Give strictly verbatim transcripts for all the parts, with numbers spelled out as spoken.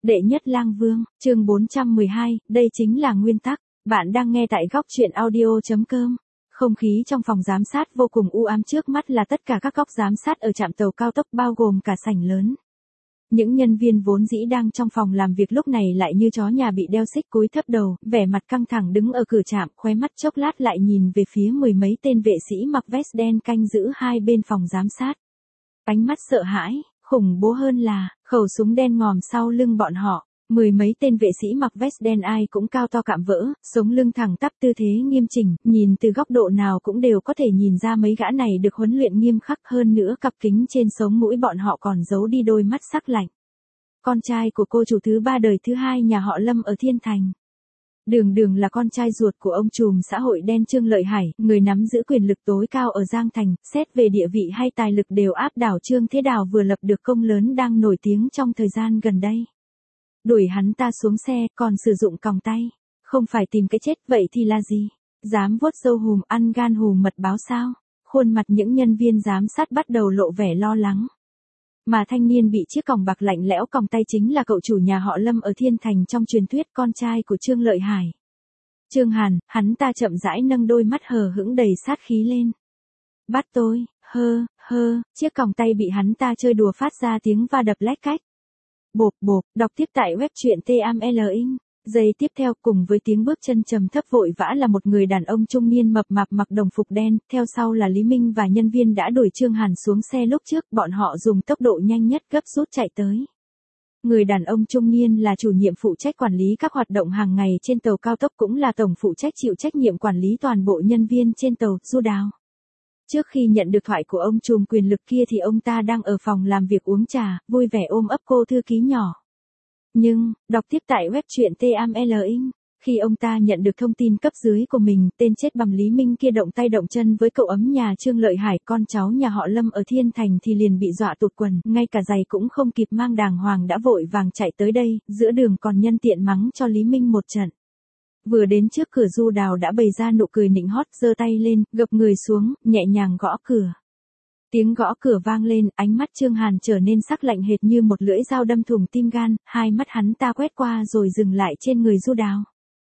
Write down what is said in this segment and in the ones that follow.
Đệ nhất lang vương, chương bốn trăm mười hai, đây chính là nguyên tắc. Bạn đang nghe tại góc truyện audio.com. Không khí trong phòng giám sát vô cùng u ám, trước mắt là tất cả các góc giám sát ở trạm tàu cao tốc bao gồm cả sảnh lớn. Những nhân viên vốn dĩ đang trong phòng làm việc lúc này lại như chó nhà bị đeo xích cúi thấp đầu, vẻ mặt căng thẳng đứng ở cửa trạm, khóe mắt chốc lát lại nhìn về phía mười mấy tên vệ sĩ mặc vest đen canh giữ hai bên phòng giám sát. Ánh mắt sợ hãi, khủng bố hơn là, khẩu súng đen ngòm sau lưng bọn họ. Mười mấy tên vệ sĩ mặc vest đen ai cũng cao to cạm vỡ, sống lưng thẳng tắp, tư thế nghiêm chỉnh, nhìn từ góc độ nào cũng đều có thể nhìn ra mấy gã này được huấn luyện nghiêm khắc, hơn nữa cặp kính trên sống mũi bọn họ còn giấu đi đôi mắt sắc lạnh. Con trai của cô chủ thứ ba đời thứ hai nhà họ Lâm ở Thiên Thành. Đường Đường là con trai ruột của ông trùm xã hội đen Trương Lợi Hải, người nắm giữ quyền lực tối cao ở Giang Thành, xét về địa vị hay tài lực đều áp đảo Trương Thế Đào vừa lập được công lớn đang nổi tiếng trong thời gian gần đây. Đuổi hắn ta xuống xe, còn sử dụng còng tay. Không phải tìm cái chết vậy thì là gì? Dám vuốt râu hùm ăn gan hùm mật báo sao? Khuôn mặt những nhân viên giám sát bắt đầu lộ vẻ lo lắng. Mà thanh niên bị chiếc còng bạc lạnh lẽo còng tay chính là cậu chủ nhà họ Lâm ở Thiên Thành trong truyền thuyết, con trai của Trương Lợi Hải. Trương Hàn, hắn ta chậm rãi nâng đôi mắt hờ hững đầy sát khí lên. Bắt tôi, hơ, hơ, chiếc còng tay bị hắn ta chơi đùa phát ra tiếng va đập lách cách. Bộp bộp, đọc tiếp tại web truyện T A M L Ing. Giây tiếp theo cùng với tiếng bước chân trầm thấp vội vã là một người đàn ông trung niên mập mạp mặc đồng phục đen, theo sau là Lý Minh và nhân viên đã đuổi Trương Hàn xuống xe lúc trước, bọn họ dùng tốc độ nhanh nhất gấp rút chạy tới. Người đàn ông trung niên là chủ nhiệm phụ trách quản lý các hoạt động hàng ngày trên tàu cao tốc, cũng là tổng phụ trách chịu trách nhiệm quản lý toàn bộ nhân viên trên tàu, Du Đào. Trước khi nhận được thoại của ông trùm quyền lực kia thì ông ta đang ở phòng làm việc uống trà, vui vẻ ôm ấp cô thư ký nhỏ. Nhưng, đọc tiếp tại web truyện T A M L Ing, khi ông ta nhận được thông tin cấp dưới của mình, tên chết bầm Lý Minh kia động tay động chân với cậu ấm nhà Trương Lợi Hải, con cháu nhà họ Lâm ở Thiên Thành thì liền bị dọa tụt quần, ngay cả giày cũng không kịp mang đàng hoàng đã vội vàng chạy tới đây, giữa đường còn nhân tiện mắng cho Lý Minh một trận. Vừa đến trước cửa, Du Đào đã bày ra nụ cười nịnh hót, giơ tay lên, gập người xuống, nhẹ nhàng gõ cửa. Tiếng gõ cửa vang lên, ánh mắt Trương Hàn trở nên sắc lạnh hệt như một lưỡi dao đâm thủng tim gan, hai mắt hắn ta quét qua rồi dừng lại trên người Du Đào.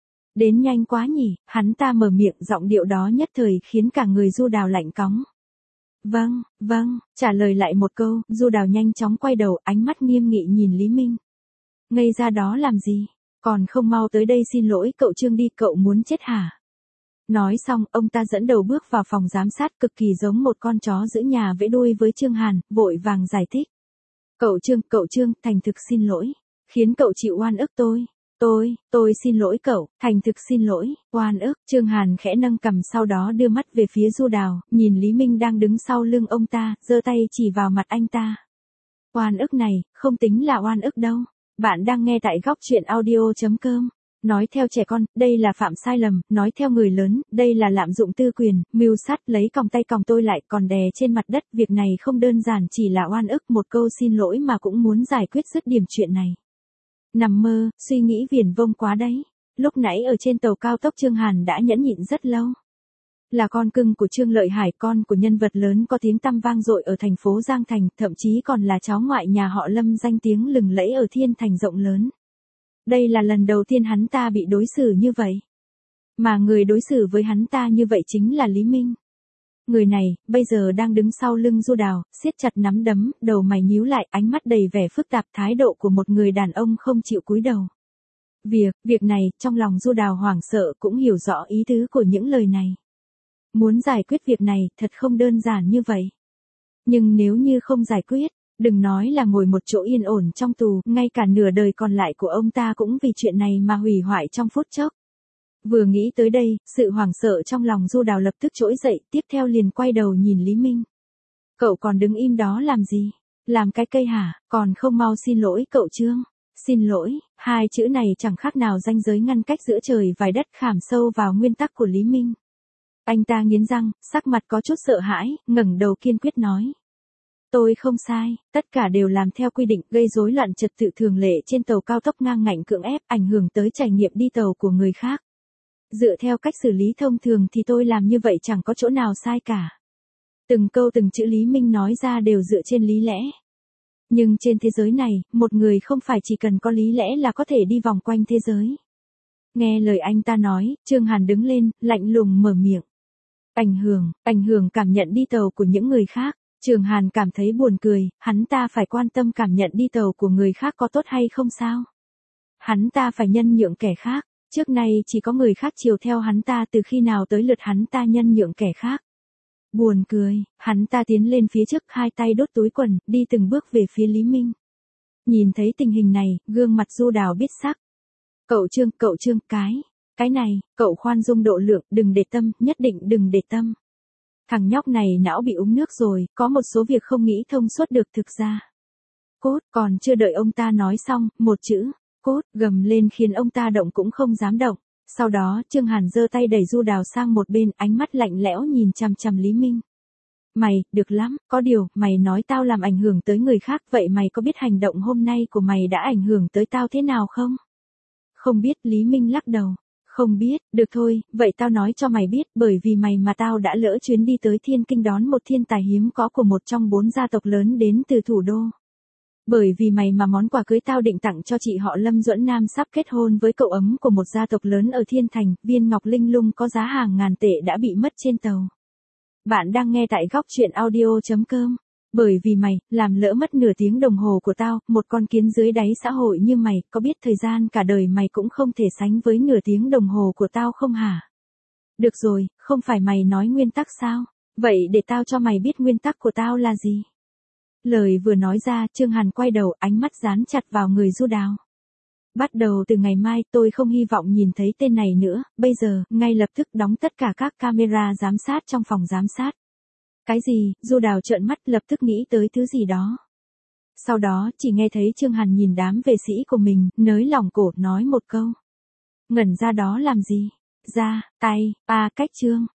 Đến nhanh quá nhỉ, hắn ta mở miệng, giọng điệu đó nhất thời khiến cả người Du Đào lạnh cóng. Vâng, vâng, trả lời lại một câu, Du Đào nhanh chóng quay đầu, ánh mắt nghiêm nghị nhìn Lý Minh. Ngây ra đó làm gì? Còn không mau tới đây xin lỗi cậu Trương đi, cậu muốn chết hả? Nói xong, ông ta dẫn đầu bước vào phòng giám sát, cực kỳ giống một con chó giữ nhà vẫy đuôi với Trương Hàn, vội vàng giải thích. Cậu Trương, cậu Trương, thành thực xin lỗi. Khiến cậu chịu oan ức tôi. Tôi, tôi xin lỗi cậu, thành thực xin lỗi, oan ức. Trương Hàn khẽ nâng cằm, sau đó đưa mắt về phía Du Đào, nhìn Lý Minh đang đứng sau lưng ông ta, giơ tay chỉ vào mặt anh ta. Oan ức này, không tính là oan ức đâu. Bạn đang nghe tại góc truyện audio.com. Nói theo trẻ con, đây là phạm sai lầm, nói theo người lớn, đây là lạm dụng tư quyền, mưu sát, lấy còng tay còng tôi lại còn đè trên mặt đất, việc này không đơn giản chỉ là oan ức, một câu xin lỗi mà cũng muốn giải quyết dứt điểm chuyện này. Nằm mơ, suy nghĩ viển vông quá đấy. Lúc nãy ở trên tàu cao tốc Trương Hàn đã nhẫn nhịn rất lâu. Là con cưng của Trương Lợi Hải, con của nhân vật lớn có tiếng tăm vang dội ở thành phố Giang Thành, thậm chí còn là cháu ngoại nhà họ Lâm danh tiếng lừng lẫy ở Thiên Thành rộng lớn. Đây là lần đầu tiên hắn ta bị đối xử như vậy. Mà người đối xử với hắn ta như vậy chính là Lý Minh. Người này, bây giờ đang đứng sau lưng Du Đào, siết chặt nắm đấm, đầu mày nhíu lại, ánh mắt đầy vẻ phức tạp, thái độ của một người đàn ông không chịu cúi đầu. Việc, việc này, trong lòng Du Đào hoảng sợ, cũng hiểu rõ ý tứ của những lời này. Muốn giải quyết việc này, thật không đơn giản như vậy. Nhưng nếu như không giải quyết, đừng nói là ngồi một chỗ yên ổn trong tù, ngay cả nửa đời còn lại của ông ta cũng vì chuyện này mà hủy hoại trong phút chốc. Vừa nghĩ tới đây, sự hoảng sợ trong lòng Du Đào lập tức trỗi dậy, tiếp theo liền quay đầu nhìn Lý Minh. Cậu còn đứng im đó làm gì? Làm cái cây hả? Còn không mau xin lỗi cậu Trương. Xin lỗi, hai chữ này chẳng khác nào ranh giới ngăn cách giữa trời và đất, khảm sâu vào nguyên tắc của Lý Minh. Anh ta nghiến răng, sắc mặt có chút sợ hãi, ngẩng đầu kiên quyết nói. Tôi không sai, tất cả đều làm theo quy định, gây rối loạn trật tự thường lệ trên tàu cao tốc, ngang ngạnh cưỡng ép, ảnh hưởng tới trải nghiệm đi tàu của người khác. Dựa theo cách xử lý thông thường thì tôi làm như vậy chẳng có chỗ nào sai cả. Từng câu từng chữ Lý Minh nói ra đều dựa trên lý lẽ. Nhưng trên thế giới này, một người không phải chỉ cần có lý lẽ là có thể đi vòng quanh thế giới. Nghe lời anh ta nói, Trương Hàn đứng lên, lạnh lùng mở miệng. Ảnh hưởng, ảnh hưởng cảm nhận đi tàu của những người khác. Trương Hàn cảm thấy buồn cười, hắn ta phải quan tâm cảm nhận đi tàu của người khác có tốt hay không sao? Hắn ta phải nhân nhượng kẻ khác, trước nay chỉ có người khác chiều theo hắn ta, từ khi nào tới lượt hắn ta nhân nhượng kẻ khác. Buồn cười, hắn ta tiến lên phía trước, hai tay đốt túi quần, đi từng bước về phía Lý Minh. Nhìn thấy tình hình này, gương mặt Du Đào biết sắc. Cậu Trương, cậu Trương, cái, cái này, cậu khoan dung độ lượng, đừng để tâm, nhất định đừng để tâm. Thằng nhóc này não bị uống nước rồi, có một số việc không nghĩ thông suốt được thực ra. Cốt, còn chưa đợi ông ta nói xong, một chữ, cốt, gầm lên khiến ông ta động cũng không dám động. Sau đó, Trương Hàn giơ tay đẩy Du Đào sang một bên, ánh mắt lạnh lẽo nhìn chằm chằm Lý Minh. Mày, được lắm, có điều, mày nói tao làm ảnh hưởng tới người khác, vậy mày có biết hành động hôm nay của mày đã ảnh hưởng tới tao thế nào không? Không biết, Lý Minh lắc đầu. Không biết, được thôi, vậy tao nói cho mày biết, bởi vì mày mà tao đã lỡ chuyến đi tới Thiên Kinh đón một thiên tài hiếm có của một trong bốn gia tộc lớn đến từ thủ đô. Bởi vì mày mà món quà cưới tao định tặng cho chị họ Lâm Duẫn Nam sắp kết hôn với cậu ấm của một gia tộc lớn ở Thiên Thành, viên ngọc linh lung có giá hàng ngàn tệ đã bị mất trên tàu. Bạn đang nghe tại góc truyện audio chấm com. Bởi vì mày, làm lỡ mất nửa tiếng đồng hồ của tao, một con kiến dưới đáy xã hội như mày, có biết thời gian cả đời mày cũng không thể sánh với nửa tiếng đồng hồ của tao không hả? Được rồi, không phải mày nói nguyên tắc sao? Vậy để tao cho mày biết nguyên tắc của tao là gì? Lời vừa nói ra, Trương Hàn quay đầu, ánh mắt dán chặt vào người Du Đào. Bắt đầu từ ngày mai, tôi không hy vọng nhìn thấy tên này nữa, bây giờ, ngay lập tức đóng tất cả các camera giám sát trong phòng giám sát. Cái gì? Du Đào trợn mắt, lập tức nghĩ tới thứ gì đó. Sau đó, chỉ nghe thấy Trương Hàn nhìn đám vệ sĩ của mình, nới lỏng cổ, nói một câu. Ngẩn ra đó làm gì? Ra, tay, a cách Trương.